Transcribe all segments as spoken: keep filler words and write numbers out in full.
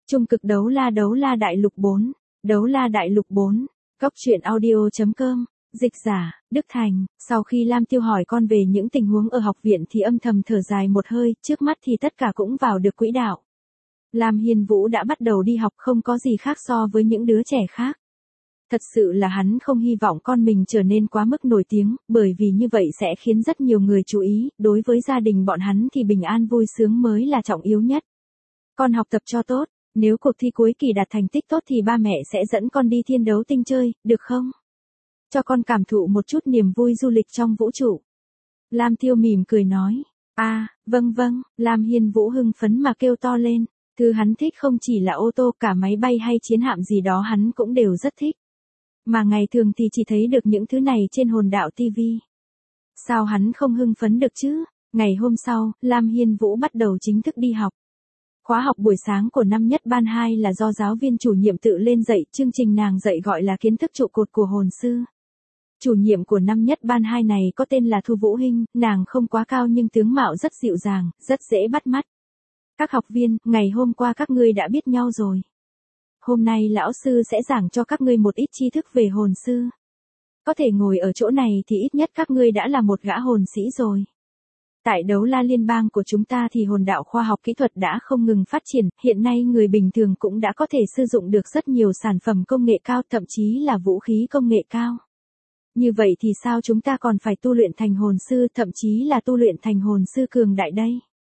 Trung cực đấu la đấu la đại lục bốn. Đấu la đại lục bốn. Cóc truyện audio.com. Dịch giả, Đức Thành. Sau khi Lam Tiêu hỏi con về những tình huống ở học viện thì âm thầm thở dài một hơi, trước mắt thì tất cả cũng vào được quỹ đạo. Lam Hiên Vũ đã bắt đầu đi học, không có gì khác so với những đứa trẻ khác. Thật sự là hắn không hy vọng con mình trở nên quá mức nổi tiếng, bởi vì như vậy sẽ khiến rất nhiều người chú ý, đối với gia đình bọn hắn thì bình an vui sướng mới là trọng yếu nhất. Con học tập cho tốt, nếu cuộc thi cuối kỳ đạt thành tích tốt thì ba mẹ sẽ dẫn con đi thiên đấu tinh chơi, được không? Cho con cảm thụ một chút niềm vui du lịch trong vũ trụ. Lam Tiêu mỉm cười nói, a à, vâng vâng, Lam Hiên Vũ hưng phấn mà kêu to lên, thứ hắn thích không chỉ là ô tô, cả máy bay hay chiến hạm gì đó hắn cũng đều rất thích. Mà ngày thường thì chỉ thấy được những thứ này trên hồn đạo ti vi. Sao hắn không hưng phấn được chứ? Ngày hôm sau, Lam Hiên Vũ bắt đầu chính thức đi học. Khóa học buổi sáng của năm nhất ban hai là do giáo viên chủ nhiệm tự lên dạy, chương trình nàng dạy gọi là kiến thức trụ cột của hồn sư. Chủ nhiệm của năm nhất ban hai này có tên là Thu Vũ Hinh, nàng không quá cao nhưng tướng mạo rất dịu dàng, rất dễ bắt mắt. Các học viên, ngày hôm qua các ngươi đã biết nhau rồi. Hôm nay lão sư sẽ giảng cho các ngươi một ít tri thức về hồn sư. Có thể ngồi ở chỗ này thì ít nhất các ngươi đã là một gã hồn sĩ rồi. Tại đấu la liên bang của chúng ta thì hồn đạo khoa học kỹ thuật đã không ngừng phát triển, hiện nay người bình thường cũng đã có thể sử dụng được rất nhiều sản phẩm công nghệ cao, thậm chí là vũ khí công nghệ cao. Như vậy thì sao chúng ta còn phải tu luyện thành hồn sư, thậm chí là tu luyện thành hồn sư cường đại đây?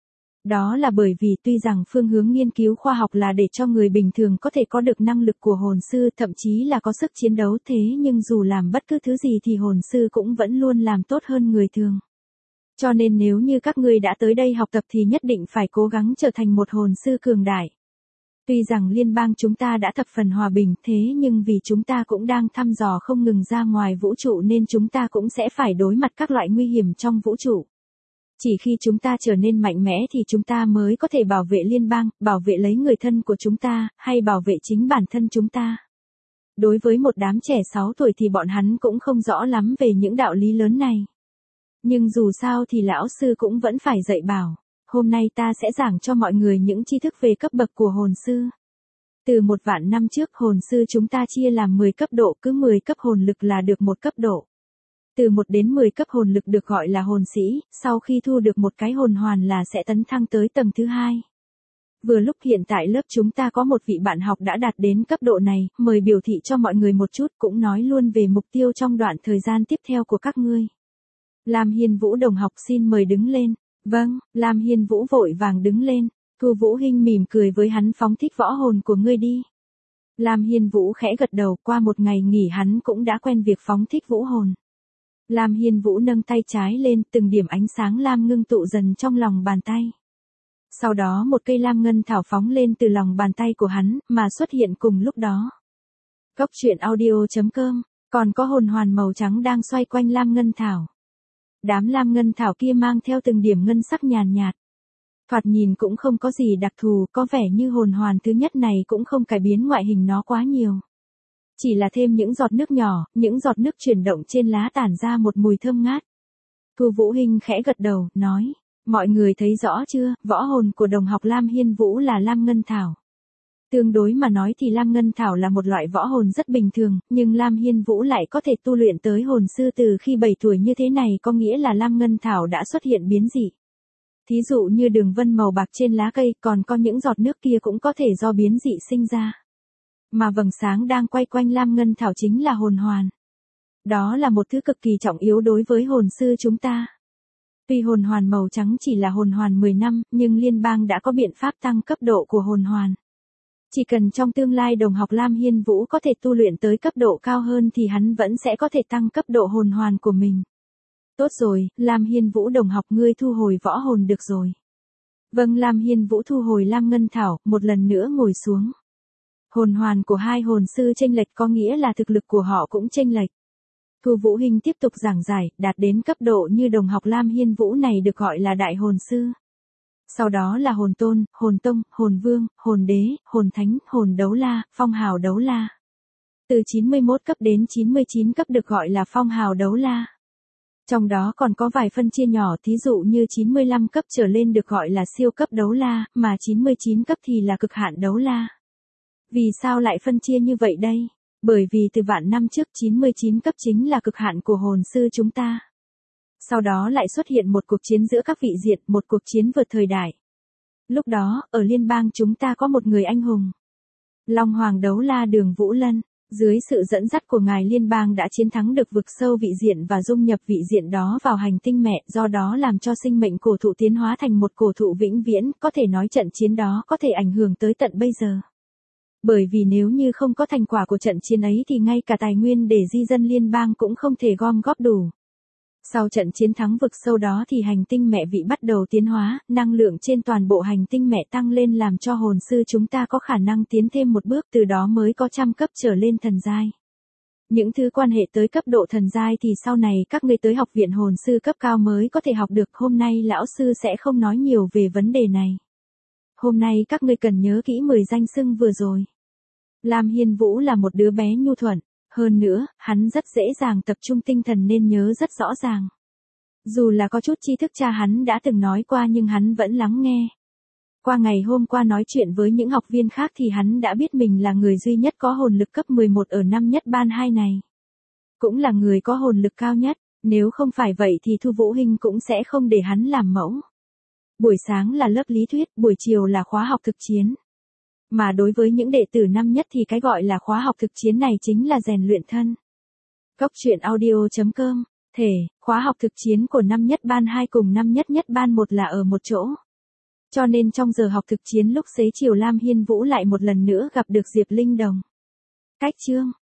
Đó là bởi vì tuy rằng phương hướng nghiên cứu khoa học là để cho người bình thường có thể có được năng lực của hồn sư, thậm chí là có sức chiến đấu, thế nhưng dù làm bất cứ thứ gì thì hồn sư cũng vẫn luôn làm tốt hơn người thường. Cho nên nếu như các ngươi đã tới đây học tập thì nhất định phải cố gắng trở thành một hồn sư cường đại. Tuy rằng liên bang chúng ta đã thập phần hòa bình, thế nhưng vì chúng ta cũng đang thăm dò không ngừng ra ngoài vũ trụ nên chúng ta cũng sẽ phải đối mặt các loại nguy hiểm trong vũ trụ. Chỉ khi chúng ta trở nên mạnh mẽ thì chúng ta mới có thể bảo vệ liên bang, bảo vệ lấy người thân của chúng ta, hay bảo vệ chính bản thân chúng ta. Đối với một đám trẻ sáu tuổi thì bọn hắn cũng không rõ lắm về những đạo lý lớn này. Nhưng dù sao thì lão sư cũng vẫn phải dạy bảo. Hôm nay ta sẽ giảng cho mọi người những tri thức về cấp bậc của hồn sư. Từ một vạn năm trước hồn sư chúng ta chia làm mười cấp độ, cứ mười cấp hồn lực là được một cấp độ. Từ một đến mười cấp hồn lực được gọi là hồn sĩ, sau khi thu được một cái hồn hoàn là sẽ tấn thăng tới tầng thứ hai. Vừa lúc hiện tại lớp chúng ta có một vị bạn học đã đạt đến cấp độ này, mời biểu thị cho mọi người một chút, cũng nói luôn về mục tiêu trong đoạn thời gian tiếp theo của các ngươi. Lam Hiên Vũ đồng học xin mời đứng lên. Vâng, Lam Hiên Vũ vội vàng đứng lên. Thu Vũ Hinh mỉm cười với hắn, phóng thích võ hồn của ngươi đi. Lam Hiên Vũ khẽ gật đầu, qua một ngày nghỉ hắn cũng đã quen việc phóng thích vũ hồn. Lam Hiên Vũ nâng tay trái lên, từng điểm ánh sáng lam ngưng tụ dần trong lòng bàn tay. Sau đó một cây lam ngân thảo phóng lên từ lòng bàn tay của hắn, mà xuất hiện cùng lúc đó. Cóc truyện audio.com, còn có hồn hoàn màu trắng đang xoay quanh lam ngân thảo. Đám lam ngân thảo kia mang theo từng điểm ngân sắc nhàn nhạt. Thoạt nhìn cũng không có gì đặc thù, có vẻ như hồn hoàn thứ nhất này cũng không cải biến ngoại hình nó quá nhiều. Chỉ là thêm những giọt nước nhỏ, những giọt nước chuyển động trên lá tản ra một mùi thơm ngát. Thu Vũ Hinh khẽ gật đầu, nói, mọi người thấy rõ chưa, võ hồn của đồng học Lam Hiên Vũ là lam ngân thảo. Tương đối mà nói thì lam ngân thảo là một loại võ hồn rất bình thường, nhưng Lam Hiên Vũ lại có thể tu luyện tới hồn sư từ khi bảy tuổi, như thế này có nghĩa là lam ngân thảo đã xuất hiện biến dị. Thí dụ như đường vân màu bạc trên lá cây, còn có những giọt nước kia cũng có thể do biến dị sinh ra. Mà vầng sáng đang quay quanh lam ngân thảo chính là hồn hoàn. Đó là một thứ cực kỳ trọng yếu đối với hồn sư chúng ta. Tuy hồn hoàn màu trắng chỉ là hồn hoàn mười năm, nhưng liên bang đã có biện pháp tăng cấp độ của hồn hoàn. Chỉ cần trong tương lai đồng học Lam Hiên Vũ có thể tu luyện tới cấp độ cao hơn thì hắn vẫn sẽ có thể tăng cấp độ hồn hoàn của mình. Tốt rồi, Lam Hiên Vũ đồng học, ngươi thu hồi võ hồn được rồi. Vâng, Lam Hiên Vũ thu hồi lam ngân thảo, một lần nữa ngồi xuống. Hồn hoàn của hai hồn sư chênh lệch có nghĩa là thực lực của họ cũng chênh lệch. Thu Vũ Hinh tiếp tục giảng giải, đạt đến cấp độ như đồng học Lam Hiên Vũ này được gọi là đại hồn sư. Sau đó là hồn tôn, hồn tông, hồn vương, hồn đế, hồn thánh, hồn đấu la, phong hào đấu la. Từ chín mươi mốt cấp đến chín mươi chín cấp được gọi là phong hào đấu la. Trong đó còn có vài phân chia nhỏ, thí dụ như chín mươi lăm cấp trở lên được gọi là siêu cấp đấu la, mà chín mươi chín cấp thì là cực hạn đấu la. Vì sao lại phân chia như vậy đây? Bởi vì từ vạn năm trước chín mươi chín cấp chính là cực hạn của hồn sư chúng ta. Sau đó lại xuất hiện một cuộc chiến giữa các vị diện, một cuộc chiến vượt thời đại. Lúc đó, ở liên bang chúng ta có một người anh hùng. Long Hoàng Đấu La Đường Vũ Lân, dưới sự dẫn dắt của ngài liên bang đã chiến thắng được vực sâu vị diện và dung nhập vị diện đó vào hành tinh mẹ, do đó làm cho sinh mệnh cổ thụ tiến hóa thành một cổ thụ vĩnh viễn, có thể nói trận chiến đó có thể ảnh hưởng tới tận bây giờ. Bởi vì nếu như không có thành quả của trận chiến ấy thì ngay cả tài nguyên để di dân liên bang cũng không thể gom góp đủ. Sau trận chiến thắng vực sâu đó thì hành tinh mẹ vị bắt đầu tiến hóa, năng lượng trên toàn bộ hành tinh mẹ tăng lên làm cho hồn sư chúng ta có khả năng tiến thêm một bước, từ đó mới có trăm cấp trở lên thần giai. Những thứ quan hệ tới cấp độ thần giai thì sau này các ngươi tới học viện hồn sư cấp cao mới có thể học được, hôm nay lão sư sẽ không nói nhiều về vấn đề này. Hôm nay các ngươi cần nhớ kỹ mười danh xưng vừa rồi. Lam Hiên Vũ là một đứa bé nhu thuận. Hơn nữa, hắn rất dễ dàng tập trung tinh thần nên nhớ rất rõ ràng. Dù là có chút tri thức cha hắn đã từng nói qua nhưng hắn vẫn lắng nghe. Qua ngày hôm qua nói chuyện với những học viên khác thì hắn đã biết mình là người duy nhất có hồn lực cấp mười một ở năm nhất ban hai này. Cũng là người có hồn lực cao nhất, nếu không phải vậy thì Thu Vũ Hinh cũng sẽ không để hắn làm mẫu. Buổi sáng là lớp lý thuyết, buổi chiều là khóa học thực chiến. Mà đối với những đệ tử năm nhất thì cái gọi là khóa học thực chiến này chính là rèn luyện thân. Cốc truyện audio chấm com, thể, khóa học thực chiến của năm nhất ban hai cùng năm nhất nhất ban một là ở một chỗ. Cho nên trong giờ học thực chiến lúc xế chiều Lam Hiên Vũ lại một lần nữa gặp được Diệp Linh Đồng. Cách chương,